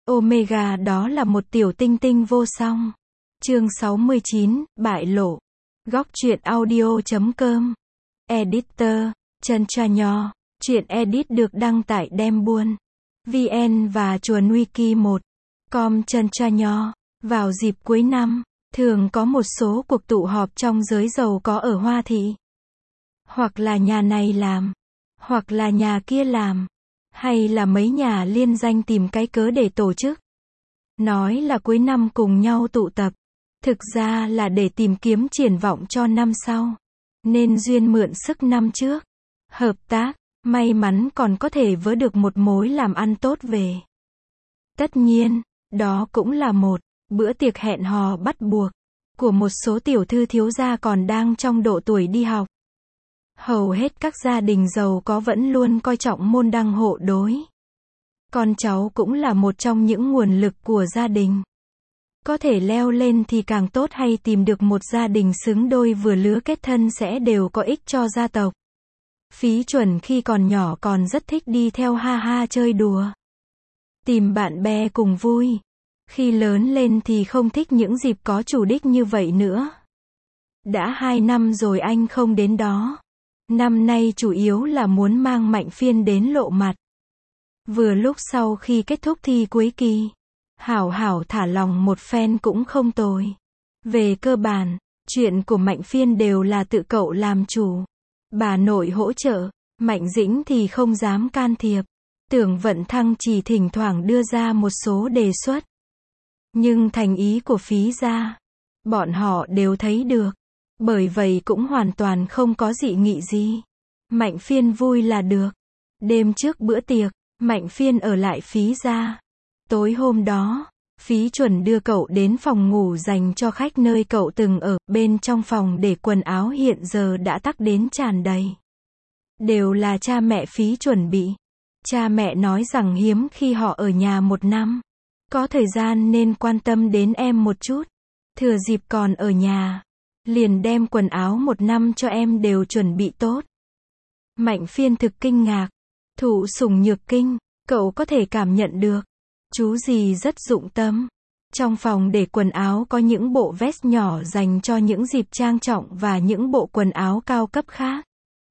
Omega đó là một tiểu tinh tinh vô song. Chương 69, bại lộ. Góc truyện audio.com. Editor, Trân Tra Nho. Truyện edit được đăng tải Đem Buôn, VN và Chuồn Wiki 1. Com Trân Tra Nho. Vào dịp cuối năm, thường có một số cuộc tụ họp trong giới giàu có ở Hoa Thị. Hoặc là nhà này làm, hoặc là nhà kia làm, hay là mấy nhà liên danh tìm cái cớ để tổ chức. Nói là cuối năm cùng nhau tụ tập, thực ra là để tìm kiếm triển vọng cho năm sau. Nên duyên mượn sức năm trước, hợp tác, may mắn còn có thể vớ được một mối làm ăn tốt về. Tất nhiên, đó cũng là một bữa tiệc hẹn hò bắt buộc của một số tiểu thư thiếu gia còn đang trong độ tuổi đi học. Hầu hết các gia đình giàu có vẫn luôn coi trọng môn đăng hộ đối. Con cháu cũng là một trong những nguồn lực của gia đình. Có thể leo lên thì càng tốt, hay tìm được một gia đình xứng đôi vừa lứa kết thân sẽ đều có ích cho gia tộc. Phí Chuẩn khi còn nhỏ còn rất thích đi theo ha ha chơi đùa, tìm bạn bè cùng vui. Khi lớn lên thì không thích những dịp có chủ đích như vậy nữa. Đã 2 năm rồi anh không đến đó. Năm nay chủ yếu là muốn mang Mạnh Phiên đến lộ mặt. Vừa lúc sau khi kết thúc thi cuối kỳ, hảo hảo thả lòng một phen cũng không tồi. Về cơ bản, chuyện của Mạnh Phiên đều là tự cậu làm chủ. Bà nội hỗ trợ, Mạnh Dĩnh thì không dám can thiệp. Tưởng Vận Thăng chỉ thỉnh thoảng đưa ra một số đề xuất. Nhưng thành ý của Phí gia, bọn họ đều thấy được. Bởi vậy cũng hoàn toàn không có dị nghị gì. Mạnh Phiên vui là được. Đêm trước bữa tiệc, Mạnh Phiên ở lại Phí gia. Tối hôm đó, Phí Chuẩn đưa cậu đến phòng ngủ dành cho khách nơi cậu từng ở. Bên trong phòng để quần áo hiện giờ đã tắc đến tràn đầy. Đều là cha mẹ Phí chuẩn bị. Cha mẹ nói rằng hiếm khi họ ở nhà một năm. Có thời gian nên quan tâm đến em một chút. Thừa dịp còn ở nhà, liền đem quần áo một năm cho em đều chuẩn bị tốt. Mạnh Phiên thực kinh ngạc. Thụ sủng nhược kinh, cậu có thể cảm nhận được. Chú gì rất dụng tâm. Trong phòng để quần áo có những bộ vest nhỏ dành cho những dịp trang trọng và những bộ quần áo cao cấp khác.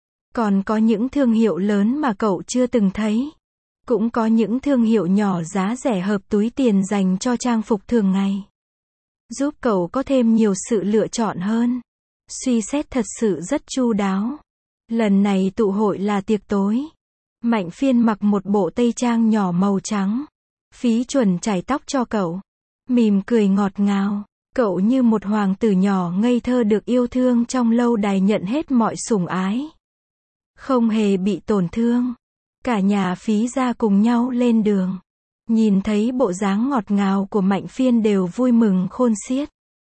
Còn có những thương hiệu lớn mà cậu chưa từng thấy. Cũng có những thương hiệu nhỏ giá rẻ hợp túi tiền dành cho trang phục thường ngày. Giúp cậu có thêm nhiều sự lựa chọn hơn. Suy xét thật sự rất chu đáo. Lần này tụ hội là tiệc tối. Mạnh Phiên mặc một bộ tây trang nhỏ màu trắng. Phí Chuẩn chải tóc cho cậu. Mỉm cười ngọt ngào. Cậu như một hoàng tử nhỏ ngây thơ được yêu thương trong lâu đài, nhận hết mọi sủng ái. Không hề bị tổn thương. Cả nhà Phí gia cùng nhau lên đường. Nhìn thấy bộ dáng ngọt ngào của Mạnh Phiên đều vui mừng khôn xiết.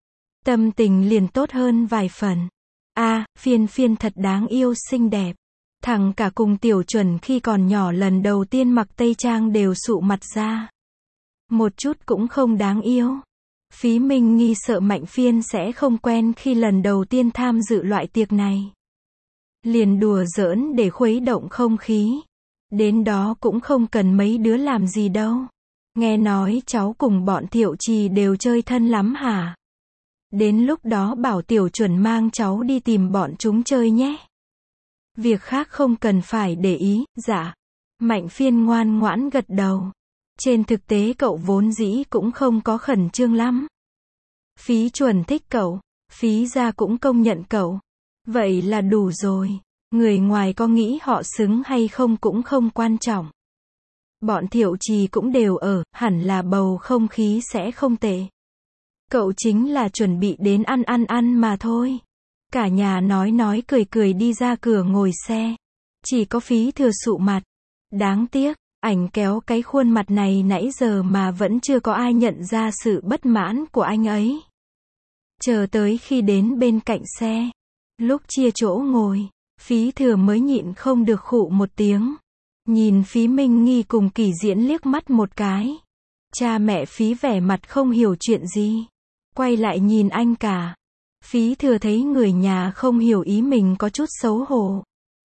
Tâm tình liền tốt hơn vài phần. Phiên Phiên thật đáng yêu xinh đẹp. Thằng cả cùng Tiểu Chuẩn khi còn nhỏ lần đầu tiên mặc tây trang đều sụ mặt ra. Một chút cũng không đáng yêu. Phí Minh nghi sợ Mạnh Phiên sẽ không quen khi lần đầu tiên tham dự loại tiệc này. Liền đùa giỡn để khuấy động không khí. Đến đó cũng không cần mấy đứa làm gì đâu. Nghe nói cháu cùng bọn Thiệu Trì đều chơi thân lắm hả? Đến lúc đó bảo Tiểu Chuẩn mang cháu đi tìm bọn chúng chơi nhé. Việc khác không cần phải để ý. Dạ. Mạnh Phiên ngoan ngoãn gật đầu. Trên thực tế cậu vốn dĩ cũng không có khẩn trương lắm. Phí Chuẩn thích cậu. Phí gia cũng công nhận cậu. Vậy là đủ rồi. Người ngoài có nghĩ họ xứng hay không cũng không quan trọng. Bọn Thiệu Trì cũng đều ở, hẳn là bầu không khí sẽ không tệ. Cậu chính là chuẩn bị đến ăn mà thôi. Cả nhà nói cười đi ra cửa ngồi xe. Chỉ có Phí Thừa sụ mặt. Đáng tiếc, ảnh kéo cái khuôn mặt này nãy giờ mà vẫn chưa có ai nhận ra sự bất mãn của anh ấy. Chờ tới khi đến bên cạnh xe, lúc chia chỗ ngồi, Phí Thừa mới nhịn không được khụ một tiếng. Nhìn Phí Minh Nghi cùng Kỷ Diễn liếc mắt một cái. Cha mẹ Phí vẻ mặt không hiểu chuyện gì. Quay lại nhìn anh cả. Phí Thừa thấy người nhà không hiểu ý mình có chút xấu hổ.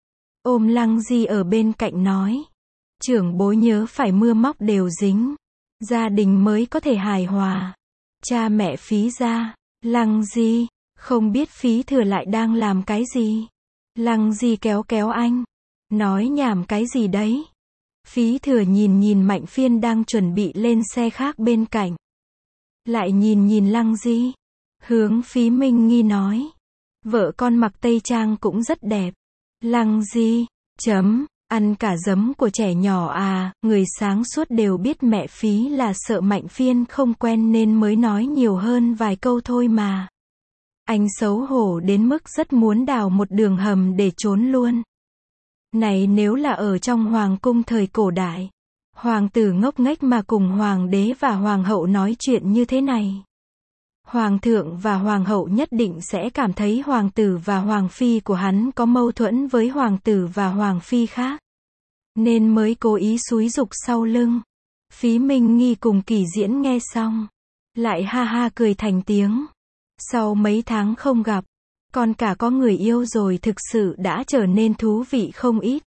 Ôm Lăng Di ở bên cạnh nói. Trưởng bối nhớ phải mưa móc đều dính. gia đình mới có thể hài hòa. Cha mẹ Phí Gia, Lăng Di, không biết Phí Thừa lại đang làm cái gì. Lăng Di kéo kéo anh, nói nhảm cái gì đấy. Phí Thừa nhìn nhìn Mạnh Phiên đang chuẩn bị lên xe khác bên cạnh. Lại nhìn nhìn Lăng Di, hướng Phí Minh Nghi nói, vợ con mặc tây trang cũng rất đẹp. Lăng Di, ăn cả giấm của trẻ nhỏ à, người sáng suốt đều biết mẹ Phí là sợ Mạnh Phiên không quen nên mới nói nhiều hơn vài câu thôi mà. Anh xấu hổ đến mức rất muốn đào một đường hầm để trốn luôn. Này nếu là ở trong hoàng cung thời cổ đại, hoàng tử ngốc nghếch mà cùng hoàng đế và hoàng hậu nói chuyện như thế này. Hoàng thượng và hoàng hậu nhất định sẽ cảm thấy hoàng tử và hoàng phi của hắn có mâu thuẫn với hoàng tử và hoàng phi khác. Nên mới cố ý xúi giục sau lưng. Phí Minh Nghi cùng Kỳ Diễn nghe xong, lại ha ha cười thành tiếng. Sau mấy tháng không gặp, con cả có người yêu rồi thực sự đã trở nên thú vị không ít.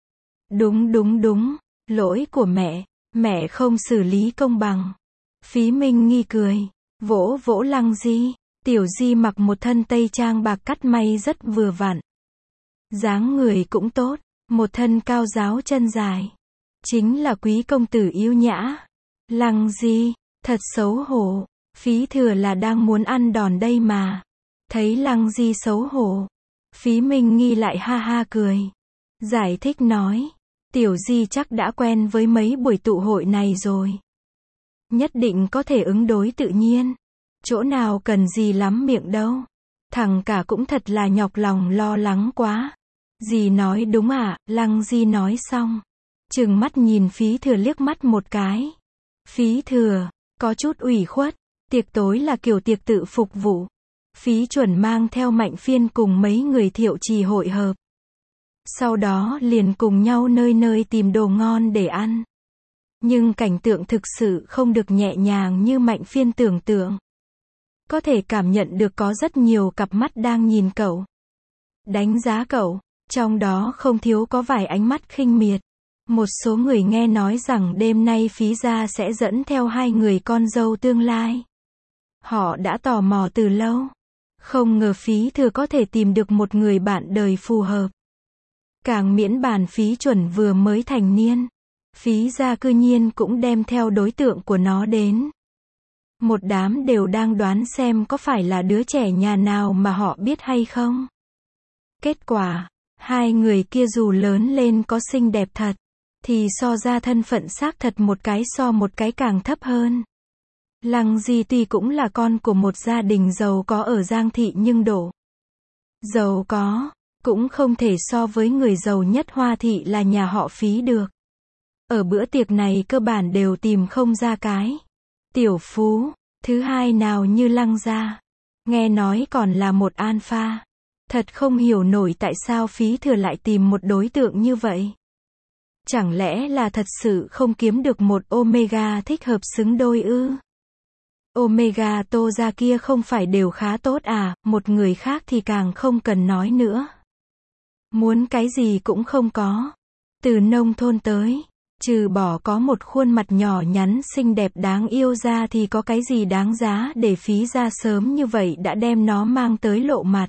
Đúng, lỗi của mẹ không xử lý công bằng. Phí Minh Nghi cười, vỗ vỗ Lăng Di, Tiểu Di mặc một thân tây trang bạc cắt may rất vừa vặn. Dáng người cũng tốt, một thân cao ráo chân dài. Chính là quý công tử yêu nhã. Lăng Di, thật xấu hổ, Phí Thừa là đang muốn ăn đòn đây mà. Thấy Lăng Di xấu hổ, Phí Minh Nghi lại ha ha cười. Giải thích nói, Tiểu Di chắc đã quen với mấy buổi tụ hội này rồi. Nhất định có thể ứng đối tự nhiên. Chỗ nào cần gì lắm miệng đâu. Thằng cả cũng thật là nhọc lòng lo lắng quá. Dì nói đúng à, Lăng Di nói xong, trừng mắt nhìn Phí Thừa liếc mắt một cái. Phí Thừa, có chút ủy khuất, tiệc tối là kiểu tiệc tự phục vụ. Phí Chuẩn mang theo Mạnh Phiên cùng mấy người Thiệu Trì hội hợp. Sau đó liền cùng nhau nơi nơi tìm đồ ngon để ăn. Nhưng cảnh tượng thực sự không được nhẹ nhàng như Mạnh Phiên tưởng tượng. Có thể cảm nhận được có rất nhiều cặp mắt đang nhìn cậu, đánh giá cậu, trong đó không thiếu có vài ánh mắt khinh miệt. Một số người nghe nói rằng đêm nay Phí Gia sẽ dẫn theo 2 người con dâu tương lai. Họ đã tò mò từ lâu. Không ngờ Phí Thừa có thể tìm được một người bạn đời phù hợp. Càng miễn bàn Phí Chuẩn vừa mới thành niên. Phí Gia cư nhiên cũng đem theo đối tượng của nó đến. Một đám đều đang đoán xem có phải là đứa trẻ nhà nào mà họ biết hay không. Kết quả, 2 người kia dù lớn lên có xinh đẹp thật, thì so ra thân phận xác thật một cái so một cái càng thấp hơn. Lăng Di tuy cũng là con của một gia đình giàu có ở Giang Thị nhưng độ giàu có cũng không thể so với người giàu nhất Hoa Thị là nhà họ Phí được. Ở bữa tiệc này cơ bản đều tìm không ra cái tiểu phú thứ hai nào như Lăng gia. Nghe nói còn là một alpha. Thật không hiểu nổi tại sao Phí Thừa lại tìm một đối tượng như vậy. Chẳng lẽ là thật sự không kiếm được một Omega thích hợp xứng đôi ư? Omega Tô gia kia không phải đều khá tốt à, một người khác thì càng không cần nói nữa. Muốn cái gì cũng không có. Từ nông thôn tới, trừ bỏ có một khuôn mặt nhỏ nhắn xinh đẹp đáng yêu ra thì có cái gì đáng giá để Phí Gia sớm như vậy đã đem nó mang tới lộ mặt.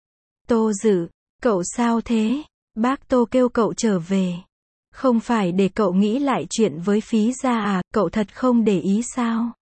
Tô Dự, cậu sao thế? Bác Tô kêu cậu trở về. Không phải để cậu nghĩ lại chuyện với Phí Gia à, cậu thật không để ý sao?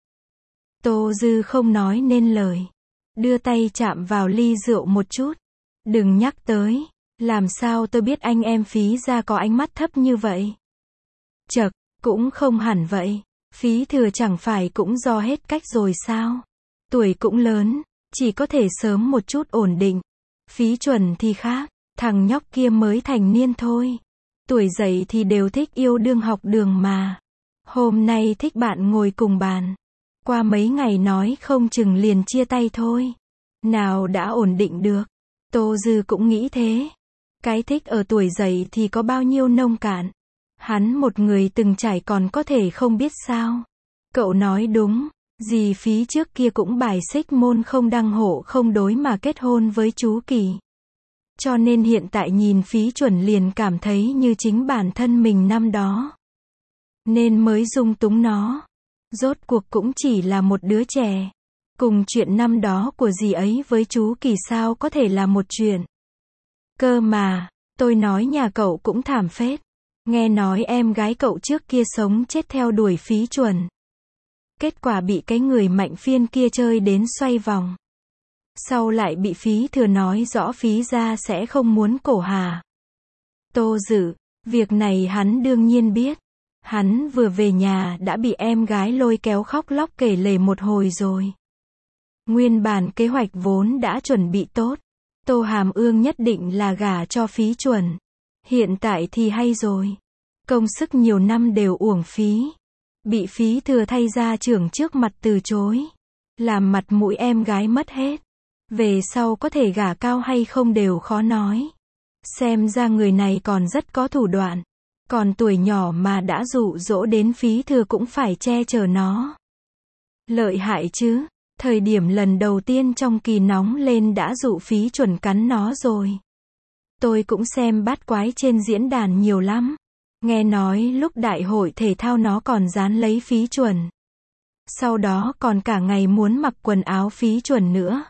Tô Dư không nói nên lời. Đưa tay chạm vào ly rượu một chút. Đừng nhắc tới. Làm sao tôi biết anh em Phí Gia có ánh mắt thấp như vậy? Chậc, cũng không hẳn vậy. Phí Thừa chẳng phải cũng do hết cách rồi sao? Tuổi cũng lớn, chỉ có thể sớm một chút ổn định. Phí Chuẩn thì khác, thằng nhóc kia mới thành niên thôi. Tuổi dậy thì đều thích yêu đương học đường mà. Hôm nay thích bạn ngồi cùng bàn. Qua mấy ngày nói không chừng liền chia tay thôi. Nào đã ổn định được. Tô Dư cũng nghĩ thế. Cái thích ở tuổi dậy thì có bao nhiêu nông cạn. Hắn một người từng trải còn có thể không biết sao. Cậu nói đúng. Dì Phí trước kia cũng bài xích môn không đăng hộ không đối mà kết hôn với chú Kỳ. Cho nên hiện tại nhìn Phí Chuẩn liền cảm thấy như chính bản thân mình năm đó. Nên mới dung túng nó. Rốt cuộc cũng chỉ là một đứa trẻ. Cùng chuyện năm đó của dì ấy với chú Kỳ sao có thể là một chuyện. Cơ mà, tôi nói nhà cậu cũng thảm phết. Nghe nói em gái cậu trước kia sống chết theo đuổi Phí Chuẩn. Kết quả bị cái người Mạnh Phiên kia chơi đến xoay vòng. Sau lại bị Phí Thừa nói rõ Phí gia sẽ không muốn cổ hà. Tô Dự, việc này hắn đương nhiên biết. Hắn vừa về nhà đã bị em gái lôi kéo khóc lóc kể lể một hồi rồi. Nguyên bản kế hoạch vốn đã chuẩn bị tốt. Tô Hàm Ương nhất định là gả cho Phí Chuẩn. Hiện tại thì hay rồi. Công sức nhiều năm đều uổng phí. Bị Phí Thừa thay gia trưởng trước mặt từ chối. Làm mặt mũi em gái mất hết. Về sau có thể gả cao hay không đều khó nói. Xem ra người này còn rất có thủ đoạn. Còn tuổi nhỏ mà đã dụ dỗ đến Phí Thừa cũng phải che chở nó. Lợi hại chứ. Thời điểm lần đầu tiên trong kỳ nóng lên đã dụ Phí Chuẩn cắn nó rồi. Tôi cũng xem bát quái trên diễn đàn nhiều lắm. Nghe nói lúc đại hội thể thao nó còn dán lấy Phí Chuẩn. Sau đó còn cả ngày muốn mặc quần áo Phí Chuẩn nữa.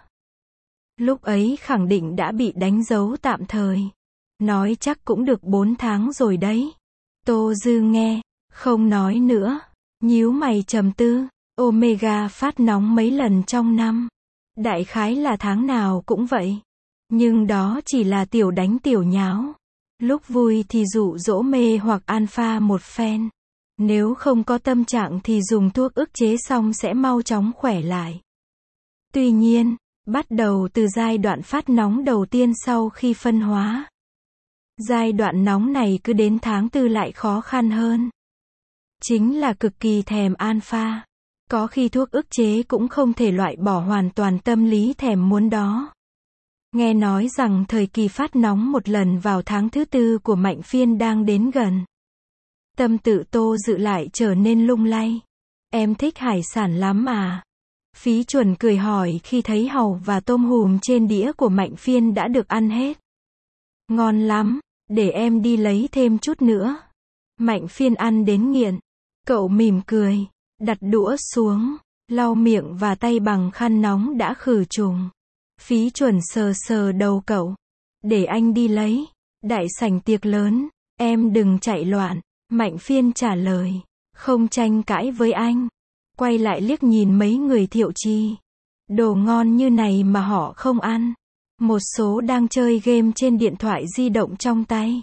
Lúc ấy khẳng định đã bị đánh dấu tạm thời. Nói chắc cũng được 4 tháng rồi đấy. Tô Dư nghe, không nói nữa. Nhíu mày trầm tư. Omega phát nóng mấy lần trong năm. Đại khái là tháng nào cũng vậy. Nhưng đó chỉ là tiểu đánh tiểu nháo. Lúc vui thì dụ dỗ mê hoặc alpha một phen. Nếu không có tâm trạng thì dùng thuốc ức chế xong sẽ mau chóng khỏe lại. Tuy nhiên, bắt đầu từ giai đoạn phát nóng đầu tiên sau khi phân hóa. Giai đoạn nóng này cứ đến tháng 4 lại khó khăn hơn. Chính là cực kỳ thèm alpha. Có khi thuốc ức chế cũng không thể loại bỏ hoàn toàn tâm lý thèm muốn đó. Nghe nói rằng thời kỳ phát nóng một lần vào tháng thứ 4 của Mạnh Phiên đang đến gần. Tâm tự Tô Dự lại trở nên lung lay. Em thích hải sản lắm à? Phí Chuẩn cười hỏi khi thấy hàu và tôm hùm trên đĩa của Mạnh Phiên đã được ăn hết. Ngon lắm, để em đi lấy thêm chút nữa. Mạnh Phiên ăn đến nghiện. Cậu mỉm cười, đặt đũa xuống, lau miệng và tay bằng khăn nóng đã khử trùng. Phí Chuẩn sờ sờ đầu cậu. Để anh đi lấy. Đại sảnh tiệc lớn, em đừng chạy loạn. Mạnh Phiên trả lời. Không tranh cãi với anh. Quay lại liếc nhìn mấy người Thiệu Trì. Đồ ngon như này mà họ không ăn. Một số đang chơi game trên điện thoại di động trong tay.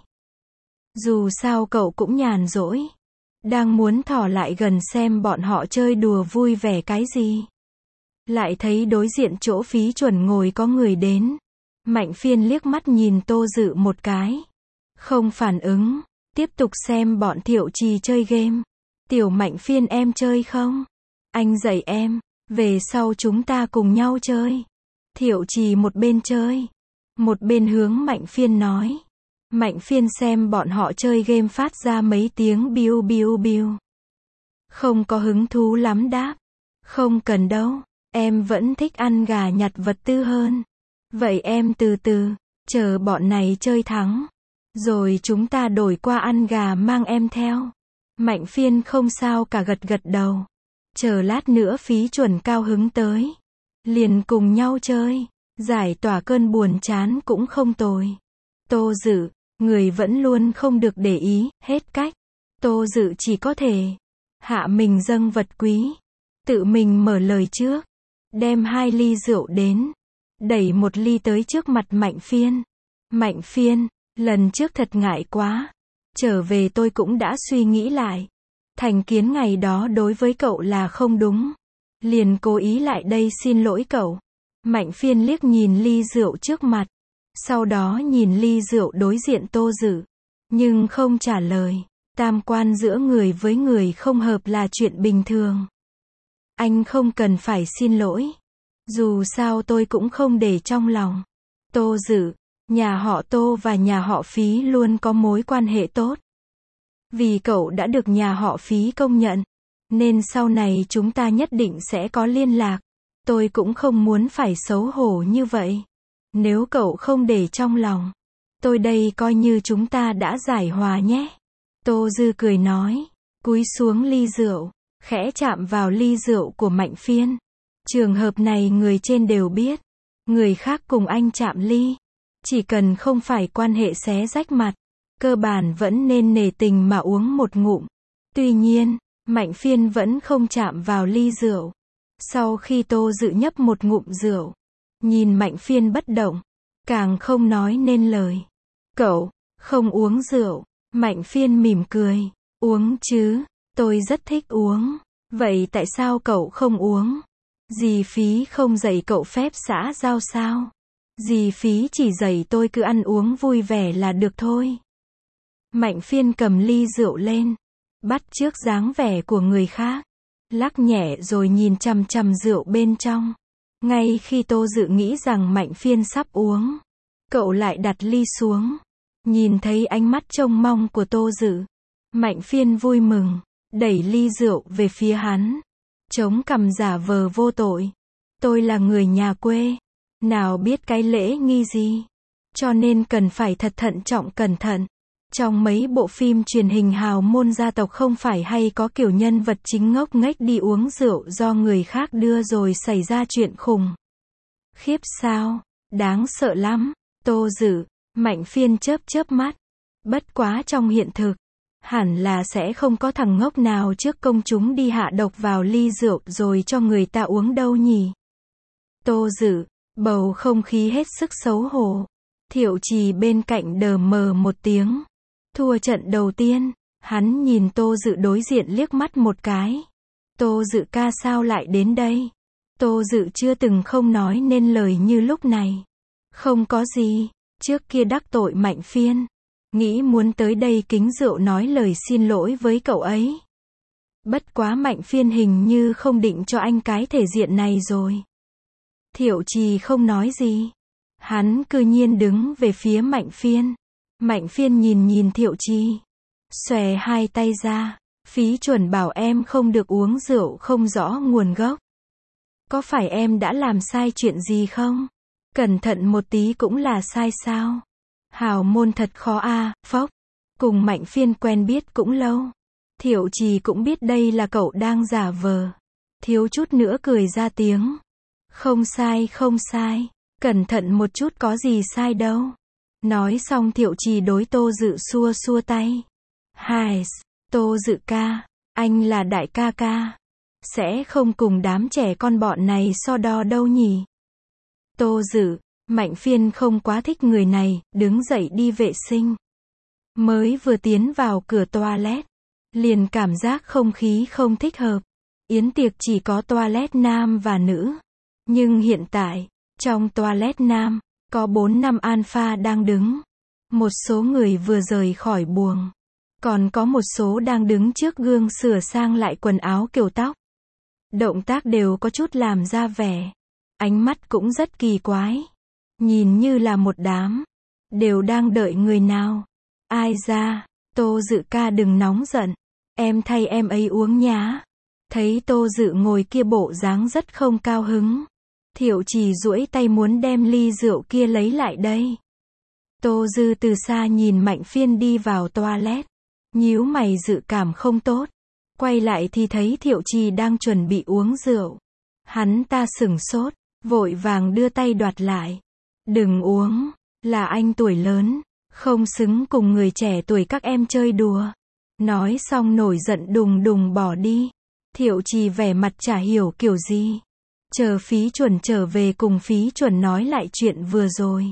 Dù sao cậu cũng nhàn rỗi. Đang muốn thò lại gần xem bọn họ chơi đùa vui vẻ cái gì. Lại thấy đối diện chỗ Phí Chuẩn ngồi có người đến. Mạnh Phiên liếc mắt nhìn Tô Dự một cái. Không phản ứng. Tiếp tục xem bọn Thiệu Trì chơi game. Tiểu Mạnh Phiên em chơi không? Anh dạy em. Về sau chúng ta cùng nhau chơi. Thiệu Trì một bên chơi. Một bên hướng Mạnh Phiên nói. Mạnh Phiên xem bọn họ chơi game phát ra mấy tiếng biu biu biu. Không có hứng thú lắm đáp. Không cần đâu. Em vẫn thích ăn gà nhặt vật tư hơn. Vậy em từ từ, chờ bọn này chơi thắng. Rồi chúng ta đổi qua ăn gà mang em theo. Mạnh Phiên không sao cả gật gật đầu. Chờ lát nữa Phí Chuẩn cao hứng tới. Liền cùng nhau chơi. Giải tỏa cơn buồn chán cũng không tồi. Tô Dự, người vẫn luôn không được để ý, hết cách. Tô Dự chỉ có thể hạ mình dâng vật quý. Tự mình mở lời trước. Đem 2 ly rượu đến. Đẩy 1 ly tới trước mặt Mạnh Phiên. Mạnh Phiên, lần trước thật ngại quá. Trở về tôi cũng đã suy nghĩ lại. Thành kiến ngày đó đối với cậu là không đúng. Liền cố ý lại đây xin lỗi cậu. Mạnh Phiên liếc nhìn ly rượu trước mặt. Sau đó nhìn ly rượu đối diện Tô Dự. Nhưng không trả lời. Tam quan giữa người với người không hợp là chuyện bình thường. Anh không cần phải xin lỗi. Dù sao tôi cũng không để trong lòng. Tô Dự, nhà họ Tô và nhà họ Phí luôn có mối quan hệ tốt. Vì cậu đã được nhà họ Phí công nhận. Nên sau này chúng ta nhất định sẽ có liên lạc. Tôi cũng không muốn phải xấu hổ như vậy. Nếu cậu không để trong lòng. Tôi đây coi như chúng ta đã giải hòa nhé. Tô Dư cười nói. Cúi xuống ly rượu. khẽ chạm vào ly rượu của Mạnh Phiên. Trường hợp này người trên đều biết. Người khác cùng anh chạm ly, chỉ cần không phải quan hệ xé rách mặt, cơ bản vẫn nên nể tình mà uống một ngụm. Tuy nhiên, Mạnh Phiên vẫn không chạm vào ly rượu. Sau khi Tô Dự nhấp một ngụm rượu, nhìn Mạnh Phiên bất động, càng không nói nên lời. Cậu, không uống rượu. Mạnh Phiên mỉm cười. Uống chứ, tôi rất thích uống. Vậy tại sao cậu không uống? Dì Phí không dạy cậu phép xã giao sao? Dì Phí chỉ dạy tôi cứ ăn uống vui vẻ là được thôi. Mạnh Phiên cầm ly rượu lên, bắt chước dáng vẻ của người khác, lắc nhẹ rồi nhìn chằm chằm rượu bên trong. Ngay khi Tô Dự nghĩ rằng Mạnh Phiên sắp uống, cậu lại đặt ly xuống. Nhìn thấy ánh mắt trông mong của Tô Dự, Mạnh Phiên vui mừng, đẩy ly rượu về phía hắn, chống cằm giả vờ vô tội. Tôi là người nhà quê, nào biết cái lễ nghi gì, cho nên cần phải thật thận trọng cẩn thận. Trong mấy bộ phim truyền hình hào môn gia tộc không phải hay có kiểu nhân vật chính ngốc nghếch đi uống rượu do người khác đưa rồi xảy ra chuyện khủng khiếp sao? Đáng sợ lắm. Tô Dự, Mạnh Phiên chớp chớp mắt. Bất quá trong hiện thực, hẳn là sẽ không có thằng ngốc nào trước công chúng đi hạ độc vào ly rượu rồi cho người ta uống đâu nhỉ? Tô Dự, bầu không khí hết sức xấu hổ. Thiệu Trì bên cạnh đờ mờ một tiếng. Thua trận đầu tiên, hắn nhìn Tô Dự đối diện liếc mắt một cái. Tô Dự ca sao lại đến đây? Tô Dự chưa từng không nói nên lời như lúc này. Không có gì, trước kia đắc tội Mạnh Phiên. Nghĩ muốn tới đây kính rượu nói lời xin lỗi với cậu ấy. Bất quá Mạnh Phiên hình như không định cho anh cái thể diện này rồi. Thiệu Trì không nói gì. Hắn cứ nhiên đứng về phía Mạnh Phiên. Mạnh Phiên nhìn Thiệu Trì, xòe hai tay ra. Phí chuẩn bảo em không được uống rượu không rõ nguồn gốc. Có phải em đã làm sai chuyện gì không? Cẩn thận một tí cũng là sai sao? Hào môn thật khó a, phốc. Cùng Mạnh Phiên quen biết cũng lâu. Thiệu Trì cũng biết đây là cậu đang giả vờ. Thiếu chút nữa cười ra tiếng. Không sai không sai. Cẩn thận một chút có gì sai đâu. Nói xong Thiệu Trì đối Tô Dự xua xua tay. Hai, Tô Dự ca, anh là đại ca ca. Sẽ không cùng đám trẻ con bọn này so đo đâu nhỉ? Tô Dự, Mạnh Phiên không quá thích người này, đứng dậy đi vệ sinh. Mới vừa tiến vào cửa toilet, liền cảm giác không khí không thích hợp. Yến tiệc chỉ có toilet nam và nữ. Nhưng hiện tại, trong toilet nam, có 4-5 alpha đang đứng. Một số người vừa rời khỏi buồng. Còn có một số đang đứng trước gương sửa sang lại quần áo kiểu tóc. Động tác đều có chút làm ra vẻ. Ánh mắt cũng rất kỳ quái. Nhìn như là một đám. Đều đang đợi người nào. Ai ra, Tô Dự ca đừng nóng giận. Em thay em ấy uống nhá. Thấy Tô Dự ngồi kia bộ dáng rất không cao hứng. Thiệu Trì duỗi tay muốn đem ly rượu kia lấy lại đây. Tô Dư từ xa nhìn Mạnh Phiên đi vào toilet. Nhíu mày dự cảm không tốt. Quay lại thì thấy Thiệu Trì đang chuẩn bị uống rượu. Hắn ta sửng sốt, vội vàng đưa tay đoạt lại. Đừng uống, là anh tuổi lớn, không xứng cùng người trẻ tuổi các em chơi đùa. Nói xong nổi giận đùng đùng bỏ đi. Thiệu Trì vẻ mặt chả hiểu kiểu gì. Chờ Phí Chuẩn trở về cùng Phí Chuẩn nói lại chuyện vừa rồi.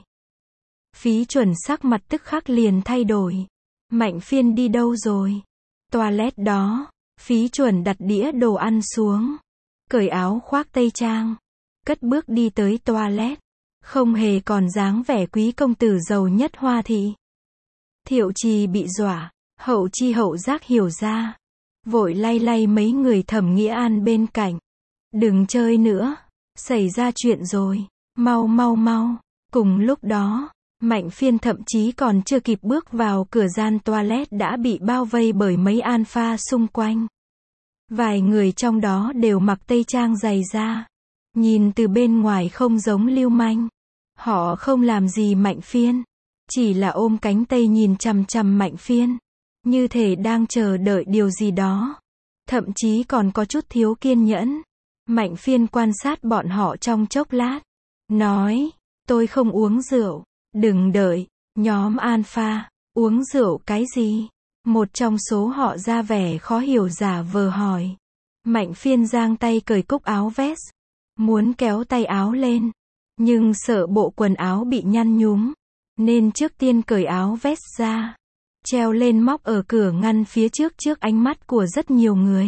Phí Chuẩn sắc mặt tức khắc liền thay đổi. Mạnh Phiên đi đâu rồi? Toilet đó. Phí Chuẩn đặt đĩa đồ ăn xuống. Cởi áo khoác tây trang. Cất bước đi tới toilet. Không hề còn dáng vẻ quý công tử giàu nhất Hoa Thị. Thiệu Trì bị dọa. Hậu chi hậu giác hiểu ra. Vội lay lay mấy người Thẩm Nghĩa An bên cạnh. Đừng chơi nữa. Xảy ra chuyện rồi. Mau mau mau. Cùng lúc đó, Mạnh Phiên thậm chí còn chưa kịp bước vào cửa gian toilet đã bị bao vây bởi mấy alpha xung quanh. Vài người trong đó đều mặc tây trang dày da. Nhìn từ bên ngoài không giống lưu manh. Họ không làm gì Mạnh Phiên. Chỉ là ôm cánh tay nhìn chằm chằm Mạnh Phiên. Như thể đang chờ đợi điều gì đó. thậm chí còn có chút thiếu kiên nhẫn. Mạnh Phiên quan sát bọn họ trong chốc lát, nói, tôi không uống rượu, đừng đợi, nhóm Alpha, uống rượu cái gì? Một trong số họ ra vẻ khó hiểu giả vờ hỏi. Mạnh Phiên giang tay cởi cúc áo vest, muốn kéo tay áo lên, nhưng sợ bộ quần áo bị nhăn nhúm, nên trước tiên cởi áo vest ra, treo lên móc ở cửa ngăn phía trước ánh mắt của rất nhiều người.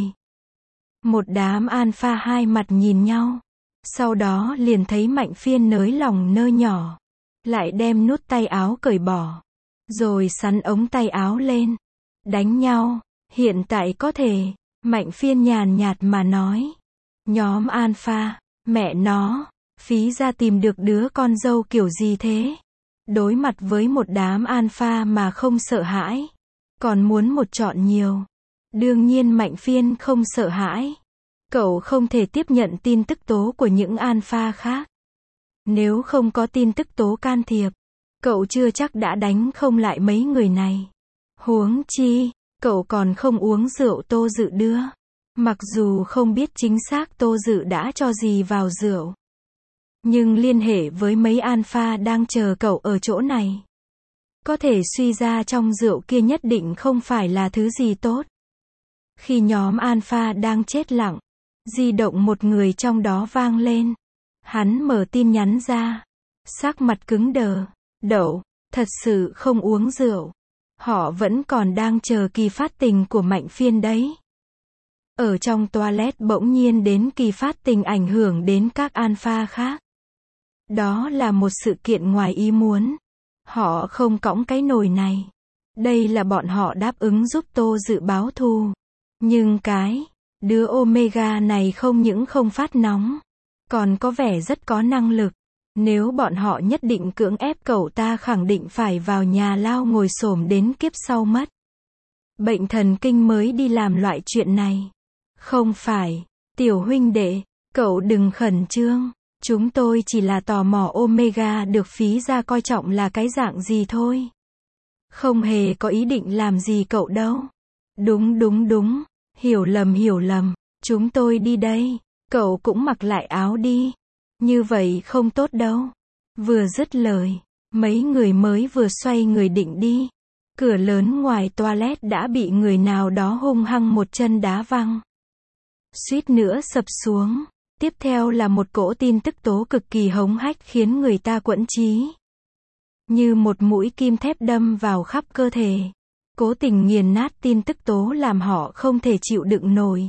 Một đám Alpha hai mặt nhìn nhau, sau đó liền thấy Mạnh Phiên nới lỏng nơ nhỏ, lại đem nút tay áo cởi bỏ, rồi xắn ống tay áo lên. Đánh nhau, hiện tại có thể, Mạnh Phiên nhàn nhạt mà nói. Nhóm Alpha, mẹ nó, phí ra tìm được đứa con dâu kiểu gì thế? Đối mặt với một đám Alpha mà không sợ hãi, còn muốn một chọn nhiều. Đương nhiên Mạnh Phiên không sợ hãi. Cậu không thể tiếp nhận tin tức tố của những Alpha khác. Nếu không có tin tức tố can thiệp, cậu chưa chắc đã đánh không lại mấy người này. Huống chi, cậu còn không uống rượu Tô Dự đưa. Mặc dù không biết chính xác Tô Dự đã cho gì vào rượu, nhưng liên hệ với mấy Alpha đang chờ cậu ở chỗ này, có thể suy ra trong rượu kia nhất định không phải là thứ gì tốt. Khi nhóm Alpha đang chết lặng, di động một người trong đó vang lên. Hắn mở tin nhắn ra, sắc mặt cứng đờ. Đậu, thật sự không uống rượu. Họ vẫn còn đang chờ kỳ phát tình của Mạnh Phiên đấy. Ở trong toilet bỗng nhiên đến kỳ phát tình ảnh hưởng đến các Alpha khác. Đó là một sự kiện ngoài ý muốn. Họ không cõng cái nồi này. Đây là bọn họ đáp ứng giúp Tô Dự báo thù. Nhưng đứa Omega này không những không phát nóng, còn có vẻ rất có năng lực. Nếu bọn họ nhất định cưỡng ép cậu ta khẳng định phải vào nhà lao ngồi xổm đến kiếp sau mất. Bệnh thần kinh mới đi làm loại chuyện này. Không phải, tiểu huynh đệ, cậu đừng khẩn trương. Chúng tôi chỉ là tò mò Omega được phí ra coi trọng là cái dạng gì thôi. Không hề có ý định làm gì cậu đâu. Đúng. Hiểu lầm. Chúng tôi đi đây. Cậu cũng mặc lại áo đi. Như vậy không tốt đâu. Vừa dứt lời, mấy người mới vừa xoay người định đi. Cửa lớn ngoài toilet đã bị người nào đó hung hăng một chân đá văng. Suýt nữa sập xuống. Tiếp theo là một cỗ tin tức tố cực kỳ hống hách khiến người ta quẫn trí. Như một mũi kim thép đâm vào khắp cơ thể. Cố tình nghiền nát tin tức tố làm họ không thể chịu đựng nổi.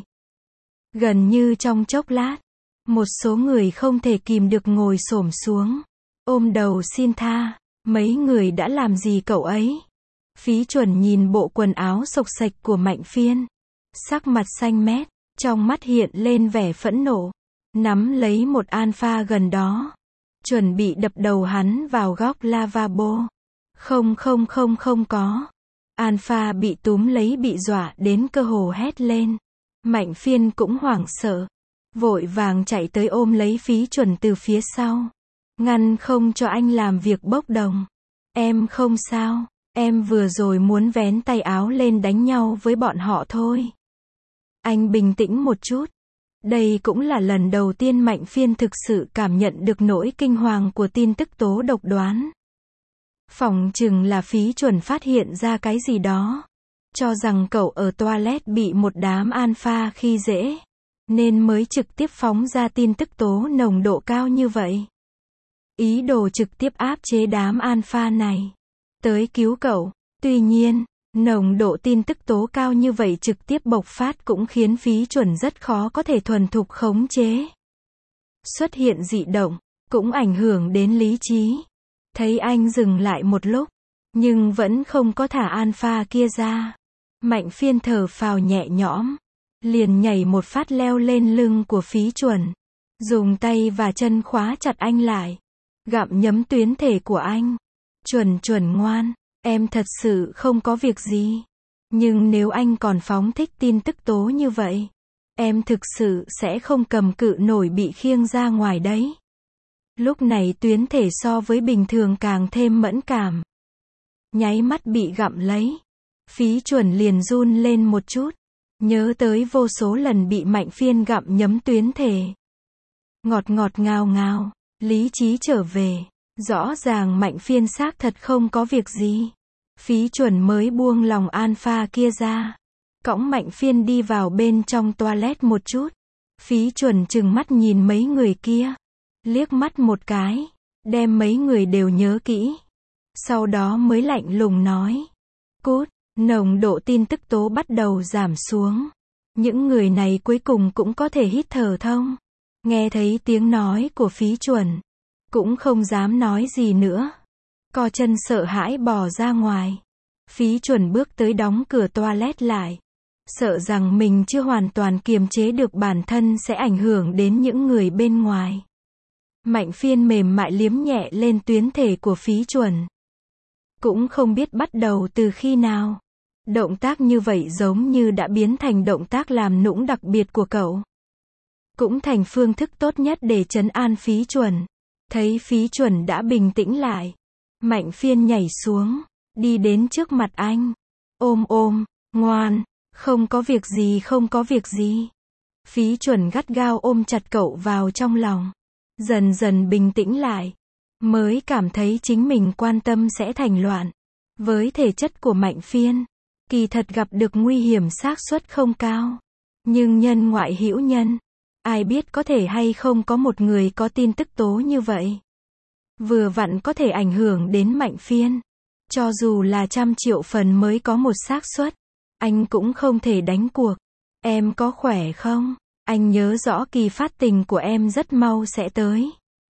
Gần như trong chốc lát, một số người không thể kìm được ngồi xổm xuống, ôm đầu xin tha. Mấy người đã làm gì cậu ấy? Phí Chuẩn nhìn bộ quần áo xộc xệch của Mạnh Phiên, sắc mặt xanh mét, trong mắt hiện lên vẻ phẫn nộ, nắm lấy một Alpha gần đó, chuẩn bị đập đầu hắn vào góc lavabo. Không có. Alpha bị túm lấy bị dọa đến cơ hồ hét lên. Mạnh Phiên cũng hoảng sợ, vội vàng chạy tới ôm lấy Phí Chuẩn từ phía sau, ngăn không cho anh làm việc bốc đồng. Em không sao, em vừa rồi muốn vén tay áo lên đánh nhau với bọn họ thôi. Anh bình tĩnh một chút. Đây cũng là lần đầu tiên Mạnh Phiên thực sự cảm nhận được nỗi kinh hoàng của tin tức tố độc đoán. Phỏng chừng là Phí Chuẩn phát hiện ra cái gì đó, cho rằng cậu ở toilet bị một đám Alpha khi dễ, nên mới trực tiếp phóng ra tin tức tố nồng độ cao như vậy. Ý đồ trực tiếp áp chế đám Alpha này tới cứu cậu. Tuy nhiên, nồng độ tin tức tố cao như vậy trực tiếp bộc phát cũng khiến Phí Chuẩn rất khó có thể thuần thục khống chế. Xuất hiện dị động, cũng ảnh hưởng đến lý trí. Thấy anh dừng lại một lúc, nhưng vẫn không có thả Alpha kia ra. Mạnh Phiên thở phào nhẹ nhõm, liền nhảy một phát leo lên lưng của Phí Chuẩn, dùng tay và chân khóa chặt anh lại, gặm nhấm tuyến thể của anh. Chuẩn ngoan, em thật sự không có việc gì. Nhưng nếu anh còn phóng thích tin tức tố như vậy, em thực sự sẽ không cầm cự nổi bị khiêng ra ngoài đấy. Lúc này tuyến thể so với bình thường càng thêm mẫn cảm. Nháy mắt bị gặm lấy, Phí Chuẩn liền run lên một chút. Nhớ tới vô số lần bị Mạnh Phiên gặm nhấm tuyến thể. Ngọt ngọt ngào ngào, lý trí trở về. Rõ ràng Mạnh Phiên xác thật không có việc gì. Phí Chuẩn mới buông lòng alpha kia ra. Cõng Mạnh Phiên đi vào bên trong toilet một chút. Phí Chuẩn trừng mắt nhìn mấy người kia. Liếc mắt một cái. Đem mấy người đều nhớ kỹ. Sau đó mới lạnh lùng nói. Cút, nồng độ tin tức tố bắt đầu giảm xuống. Những người này cuối cùng cũng có thể hít thở thông. Nghe thấy tiếng nói của Phí Chuẩn. Cũng không dám nói gì nữa. Co chân sợ hãi bò ra ngoài. Phí Chuẩn bước tới đóng cửa toilet lại. Sợ rằng mình chưa hoàn toàn kiềm chế được bản thân sẽ ảnh hưởng đến những người bên ngoài. Mạnh Phiên mềm mại liếm nhẹ lên tuyến thể của Phí Chuẩn. Cũng không biết bắt đầu từ khi nào. Động tác như vậy giống như đã biến thành động tác làm nũng đặc biệt của cậu. Cũng thành phương thức tốt nhất để trấn an Phí Chuẩn. Thấy Phí Chuẩn đã bình tĩnh lại. Mạnh Phiên nhảy xuống. Đi đến trước mặt anh. Ôm, ngoan. Không có việc gì, không có việc gì. Phí Chuẩn gắt gao ôm chặt cậu vào trong lòng. Dần dần bình tĩnh lại. Mới cảm thấy chính mình quan tâm sẽ thành loạn. Với thể chất của Mạnh Phiên, kỳ thật gặp được nguy hiểm xác suất không cao. Nhưng nhân ngoại hữu nhân. Ai biết có thể hay không có một người có tin tức tố như vậy. Vừa vặn có thể ảnh hưởng đến Mạnh Phiên. Cho dù là 100 triệu phần mới có một xác suất. Anh cũng không thể đánh cuộc. Em có khỏe không? Anh nhớ rõ kỳ phát tình của em rất mau sẽ tới.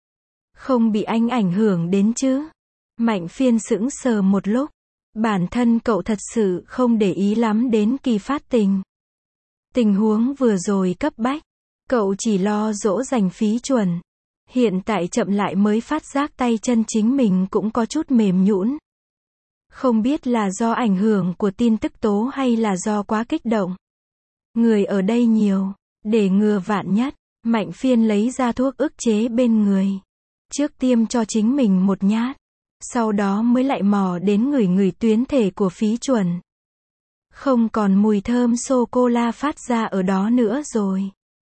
Không bị anh ảnh hưởng đến chứ? Mạnh Phiên sững sờ một lúc. Bản thân cậu thật sự không để ý lắm đến kỳ phát tình. Tình huống vừa rồi cấp bách. Cậu chỉ lo dỗ dành Phí Chuẩn. Hiện tại chậm lại mới phát giác tay chân chính mình cũng có chút mềm nhũn. Không biết là do ảnh hưởng của tin tức tố hay là do quá kích động. Người ở đây nhiều. Để ngừa vạn nhất, Mạnh Phiên lấy ra thuốc ức chế bên người. Trước tiêm cho chính mình một nhát. Sau đó mới lại mò đến ngửi tuyến thể của Phí Chuẩn. Không còn mùi thơm sô-cô-la phát ra ở đó nữa rồi.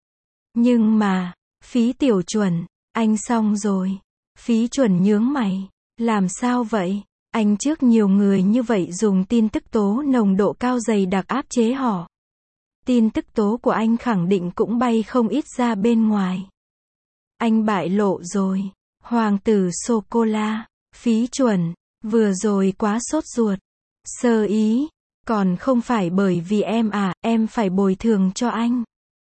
Nhưng mà, Phí Tiểu Chuẩn, anh xong rồi. Phí Chuẩn nhướng mày. Làm sao vậy? Anh trước nhiều người như vậy dùng tin tức tố nồng độ cao dày đặc áp chế họ. Tin tức tố của anh khẳng định cũng bay không ít ra bên ngoài. Anh bại lộ rồi. Hoàng tử sô-cô-la. Phí Chuẩn, vừa rồi quá sốt ruột. Sơ ý. Còn không phải bởi vì em à, em phải bồi thường cho anh.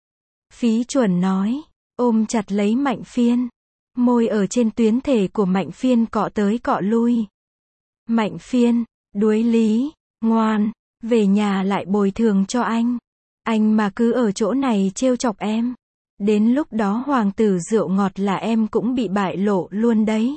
Phí Chuẩn nói. Ôm chặt lấy Mạnh Phiên. Môi ở trên tuyến thể của Mạnh Phiên cọ tới cọ lui. Mạnh Phiên, đuối lý, ngoan, về nhà lại bồi thường cho anh. Anh mà cứ ở chỗ này trêu chọc em. Đến lúc đó hoàng tử rượu ngọt là em cũng bị bại lộ luôn đấy.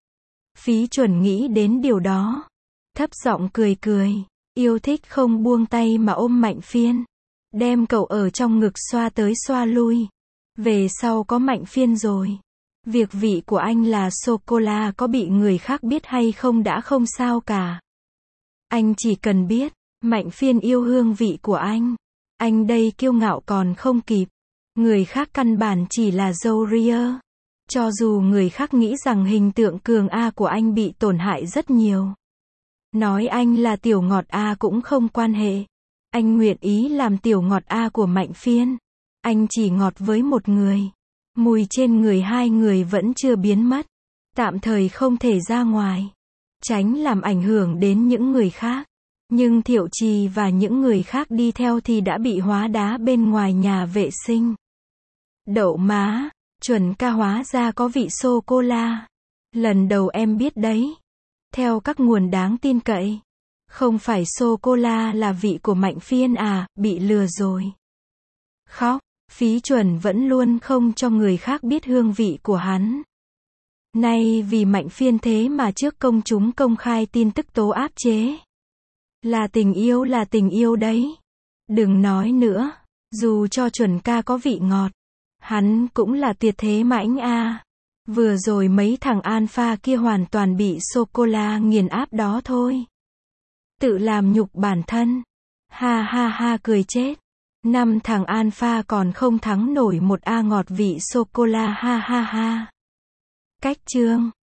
Phí Chuẩn nghĩ đến điều đó. Thấp giọng cười. Yêu thích không buông tay mà ôm Mạnh Phiên. Đem cậu ở trong ngực xoa tới xoa lui. Về sau có Mạnh Phiên rồi. Việc vị của anh là sô-cô-la có bị người khác biết hay không đã không sao cả. Anh chỉ cần biết, Mạnh Phiên yêu hương vị của anh. Anh đây kiêu ngạo còn không kịp. Người khác căn bản chỉ là dâu ria. Cho dù người khác nghĩ rằng hình tượng cường A của anh bị tổn hại rất nhiều. Nói anh là tiểu ngọt A cũng không quan hệ. Anh nguyện ý làm tiểu ngọt A của Mạnh Phiên. Anh chỉ ngọt với một người. Mùi trên người hai người vẫn chưa biến mất. Tạm thời không thể ra ngoài. Tránh làm ảnh hưởng đến những người khác. Nhưng Thiệu Trì và những người khác đi theo thì đã bị hóa đá bên ngoài nhà vệ sinh. Đậu má, Chuẩn ca hóa ra có vị sô-cô-la. Lần đầu em biết đấy. Theo các nguồn đáng tin cậy. Không phải sô-cô-la là vị của Mạnh Phiên à, bị lừa rồi. Khóc, Phí Chuẩn vẫn luôn không cho người khác biết hương vị của hắn. Nay vì Mạnh Phiên thế mà trước công chúng công khai tin tức tố áp chế. Là tình yêu đấy. Đừng nói nữa, dù cho Chuẩn ca có vị ngọt, hắn cũng là tuyệt thế mãnh a. Vừa rồi mấy thằng alpha kia hoàn toàn bị sô-cô-la nghiền áp đó thôi. Tự làm nhục bản thân. Ha ha ha cười chết. 5 thằng alpha còn không thắng nổi một A ngọt vị sô-cô-la ha ha ha. Cách chương